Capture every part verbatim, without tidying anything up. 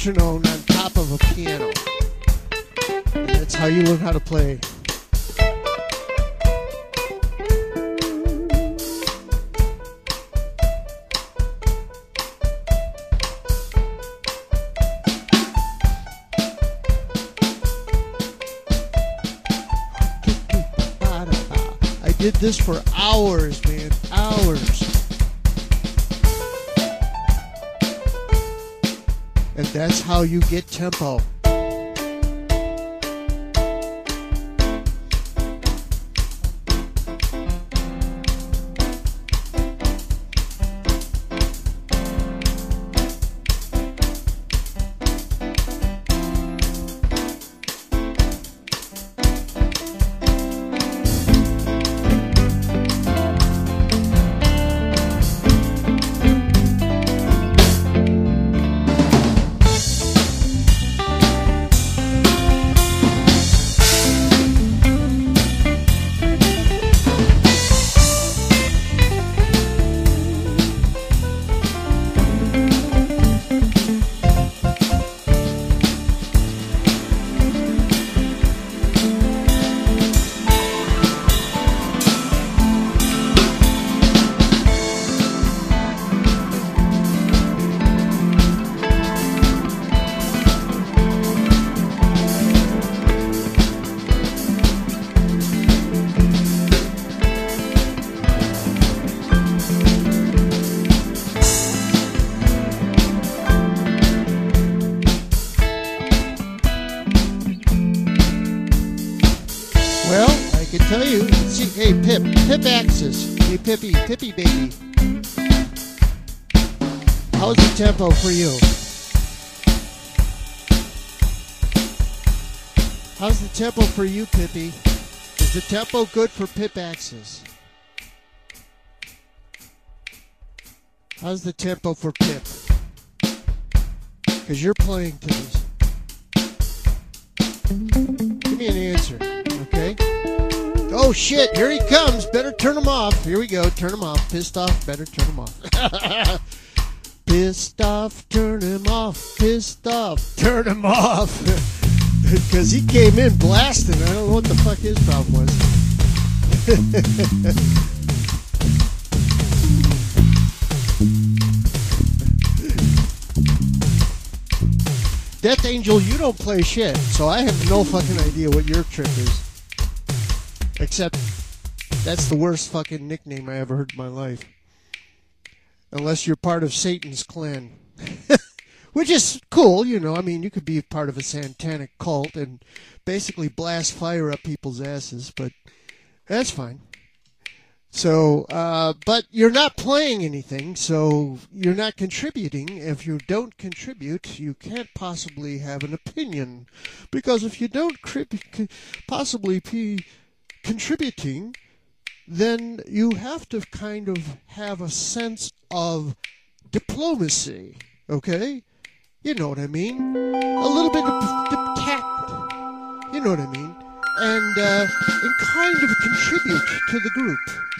metronome on top of a piano. And that's how you learn how to play. I did this for hours, man, hours. And that's how you get tempo. Tell you, see, hey Pip, Pip Axis, hey Pippy, Pippy baby. How's the tempo for you? How's the tempo for you, Pippy? Is the tempo good for Pip Axis? How's the tempo for Pip? Because you're playing to this. Give me an answer, okay? Oh shit, here he comes. Better turn him off. Here we go. Turn him off. Pissed off. Better turn him off. Pissed off. Turn him off. Pissed off. Turn him off. Because he came in blasting. I don't know what the fuck his problem was. Death Angel, you don't play shit. So I have no fucking idea what your trick is. Except, that's the worst fucking nickname I ever heard in my life. Unless you're part of Satan's clan. Which is cool, you know. I mean, you could be part of a satanic cult and basically blast fire up people's asses, but that's fine. So, uh, but you're not playing anything, so you're not contributing. If you don't contribute, you can't possibly have an opinion. Because if you don't crib- possibly be contributing, then you have to kind of have a sense of diplomacy, okay? You know what I mean? A little bit of d- tact, you know what I mean? And, uh, and kind of contribute to the group.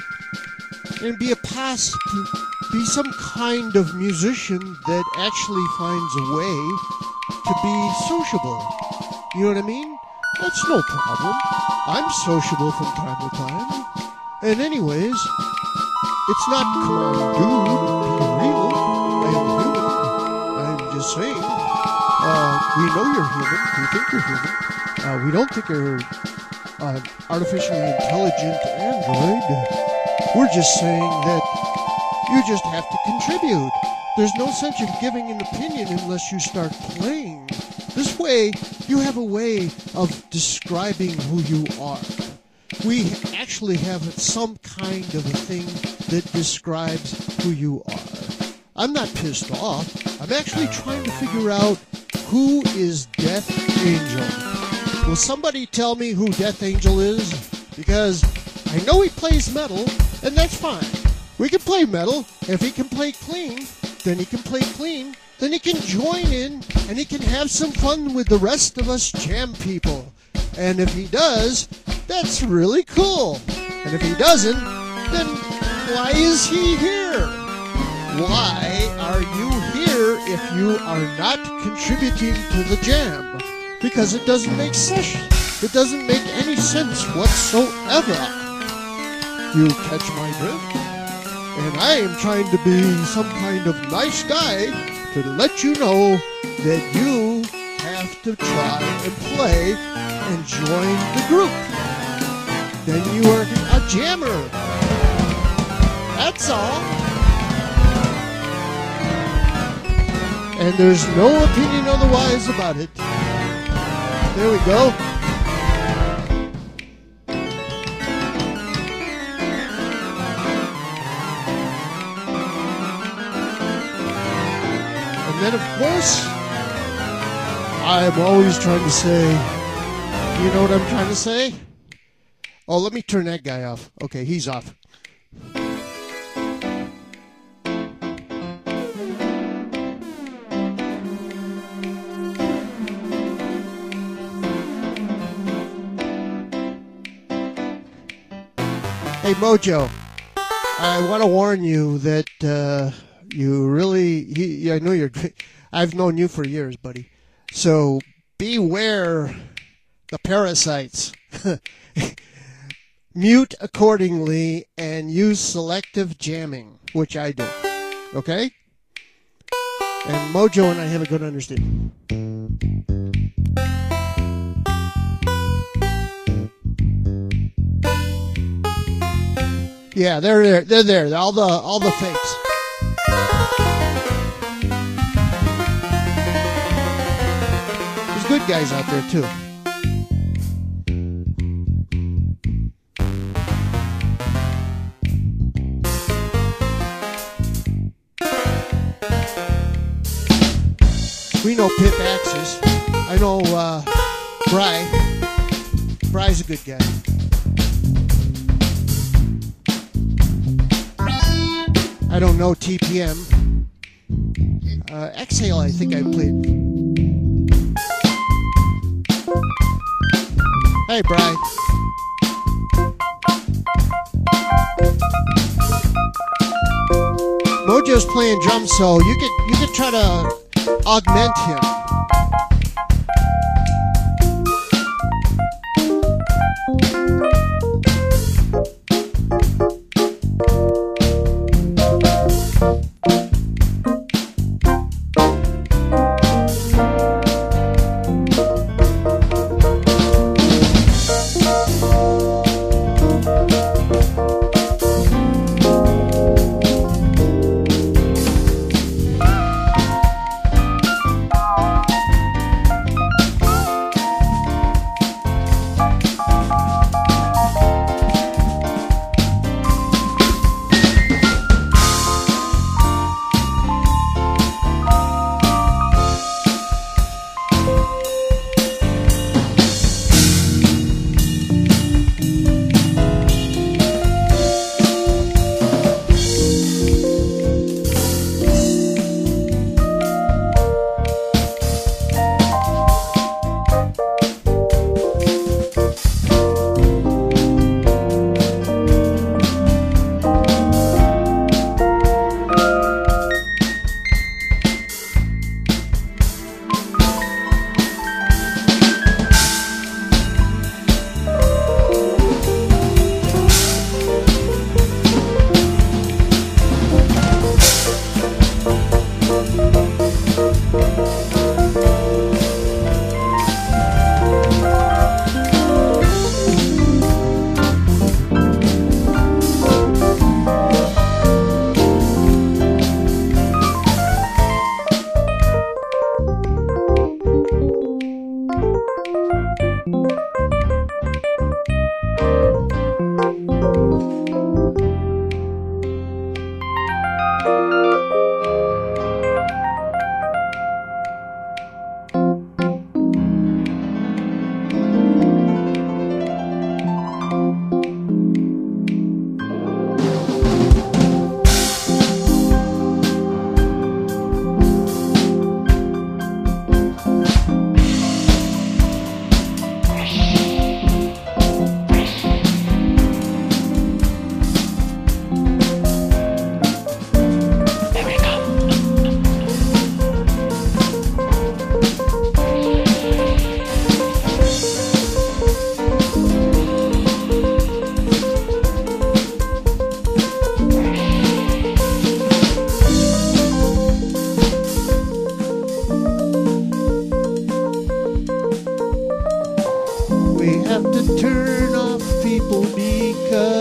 And be a pass, be some kind of musician that actually finds a way to be sociable. You know what I mean? That's no problem. I'm sociable from time to time. And anyways, it's not, come on, dude, be real. I am human. I'm just saying. Uh, we know you're human. We think you're human. Uh, we don't think you're an artificially intelligent android. We're just saying that you just have to contribute. There's no sense of giving an opinion unless you start playing. This way, you have a way of describing who you are. We actually have some kind of a thing that describes who you are. I'm not pissed off. I'm actually trying to figure out who is Death Angel. Will somebody tell me who Death Angel is? Because I know he plays metal, and that's fine. We can play metal. If he can play clean, then he can play clean. Then he can join in, and he can have some fun with the rest of us jam people. And if he does, that's really cool. And if he doesn't, then why is he here? Why are you here? here if you are not contributing to the jam, because it doesn't make sense. It doesn't make any sense whatsoever. You catch my drift? And I am trying to be some kind of nice guy to let you know that you have to try and play and join the group. Then you are a jammer. That's all. And there's no opinion otherwise about it. There we go. And then, of course, I'm always trying to say, you know what I'm trying to say? Oh, let me turn that guy off. Okay, he's off. Hey, Mojo, I want to warn you that uh, you really, he, I know you're, I've known you for years, buddy. So beware the parasites. Mute accordingly and use selective jamming, which I do. Okay? And Mojo and I have a good understanding. Yeah, they're there. They're there. All the all the fakes. There's good guys out there too. We know Pip Axis. I know uh, Bry. Bry's a good guy. I don't know T P M. Uh, Exhale, I think I played. Hey, Bri. Mojo's playing drums, so you could you could try to augment him.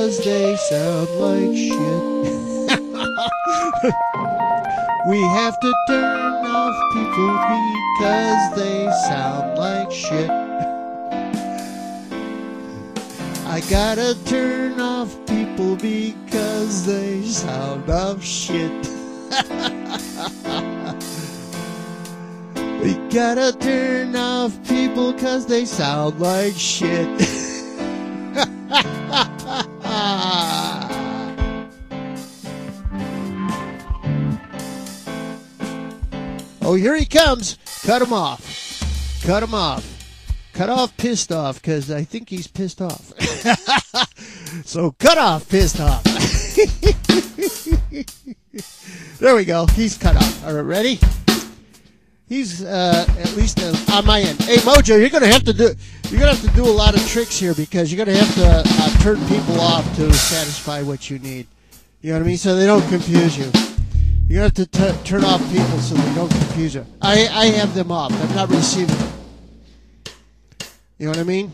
because they sound like shit. We have to turn off people because they sound like shit. I gotta turn off people because they sound of shit. We gotta turn off people because they sound like shit. Oh, here he comes. Cut him off. Cut him off. Cut off pissed off, because I think he's pissed off. So cut off pissed off. There we go. He's cut off. All right, ready? He's uh, at least uh, on my end. Hey, Mojo, you're gonna have to do you're gonna have to do a lot of tricks here because you're gonna have to uh, turn people off to satisfy what you need. You know what I mean? So they don't confuse you. You're gonna have to t- turn off people so they don't confuse you. I I have them off. I'm not receiving them. You know what I mean?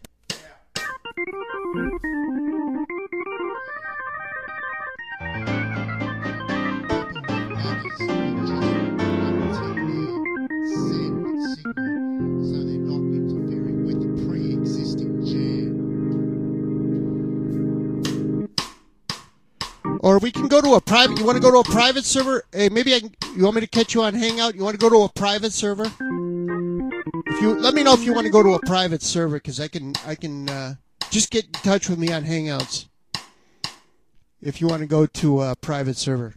Or we can go to a private. You want to go to a private server? Hey, maybe I can. You want me to catch you on Hangout? You want to go to a private server? If you let me know if you want to go to a private server, because I can. I can uh, just get in touch with me on Hangouts. If you want to go to a private server.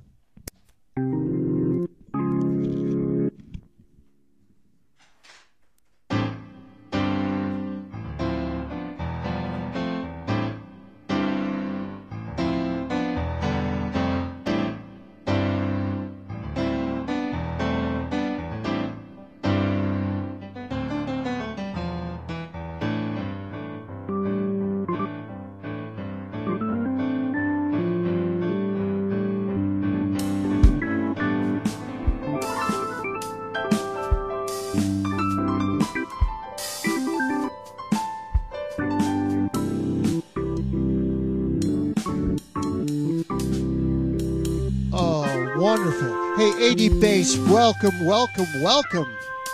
Wonderful. Hey, A D Bass, welcome, welcome, welcome.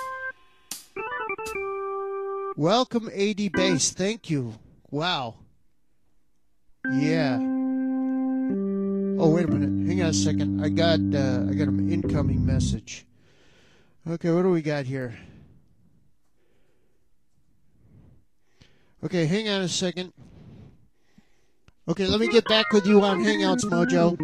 Welcome, A D Bass. Thank you. Wow. Yeah. Oh, wait a minute. Hang on a second. I got uh, I got an incoming message. Okay, what do we got here? Okay, hang on a second. Okay, let me get back with you on Hangouts, Mojo.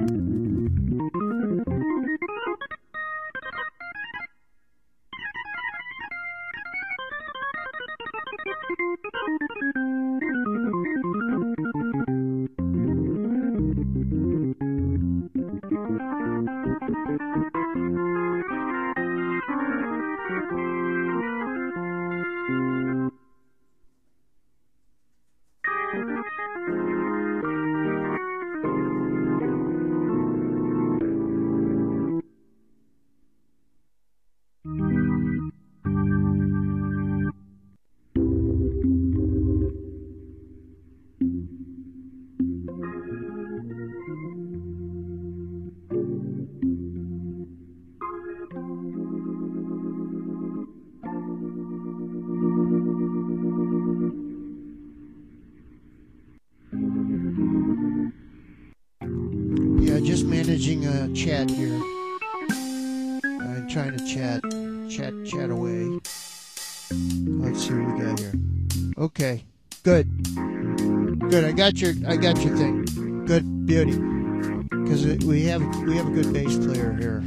Just managing a chat here. I'm trying to chat, chat, chat away. Let's see what we got here. Okay, good, good. I got your, I got your thing. Good, beauty. Because we have, we have a good bass player here,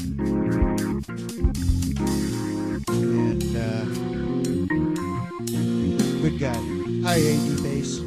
and uh, good guy. Hi, A D Bass.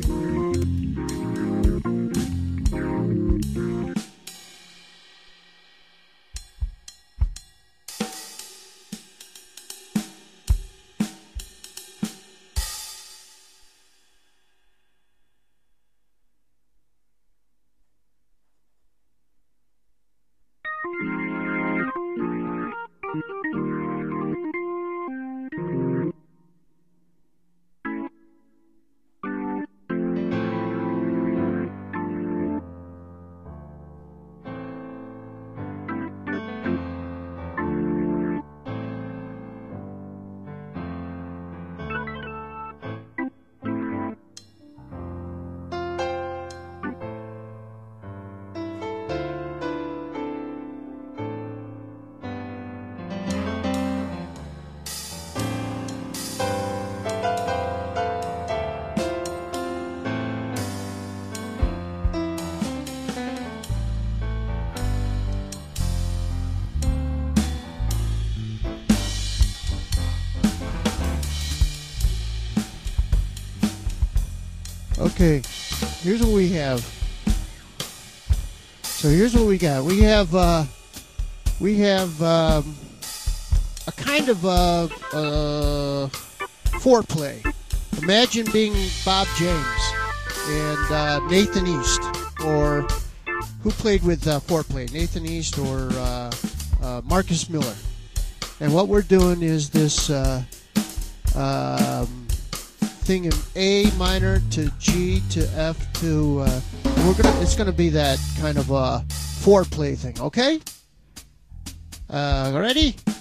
Okay, here's what we have. So here's what we got. We have uh, we have um, a kind of uh, uh, foreplay. Imagine being Bob James and uh, Nathan East, or who played with uh, foreplay? Nathan East or uh, uh, Marcus Miller. And what we're doing is this uh, um, thing in A minor to G to F to. Uh, we're gonna. It's gonna be that kind of uh, foreplay thing. Okay. Uh, ready?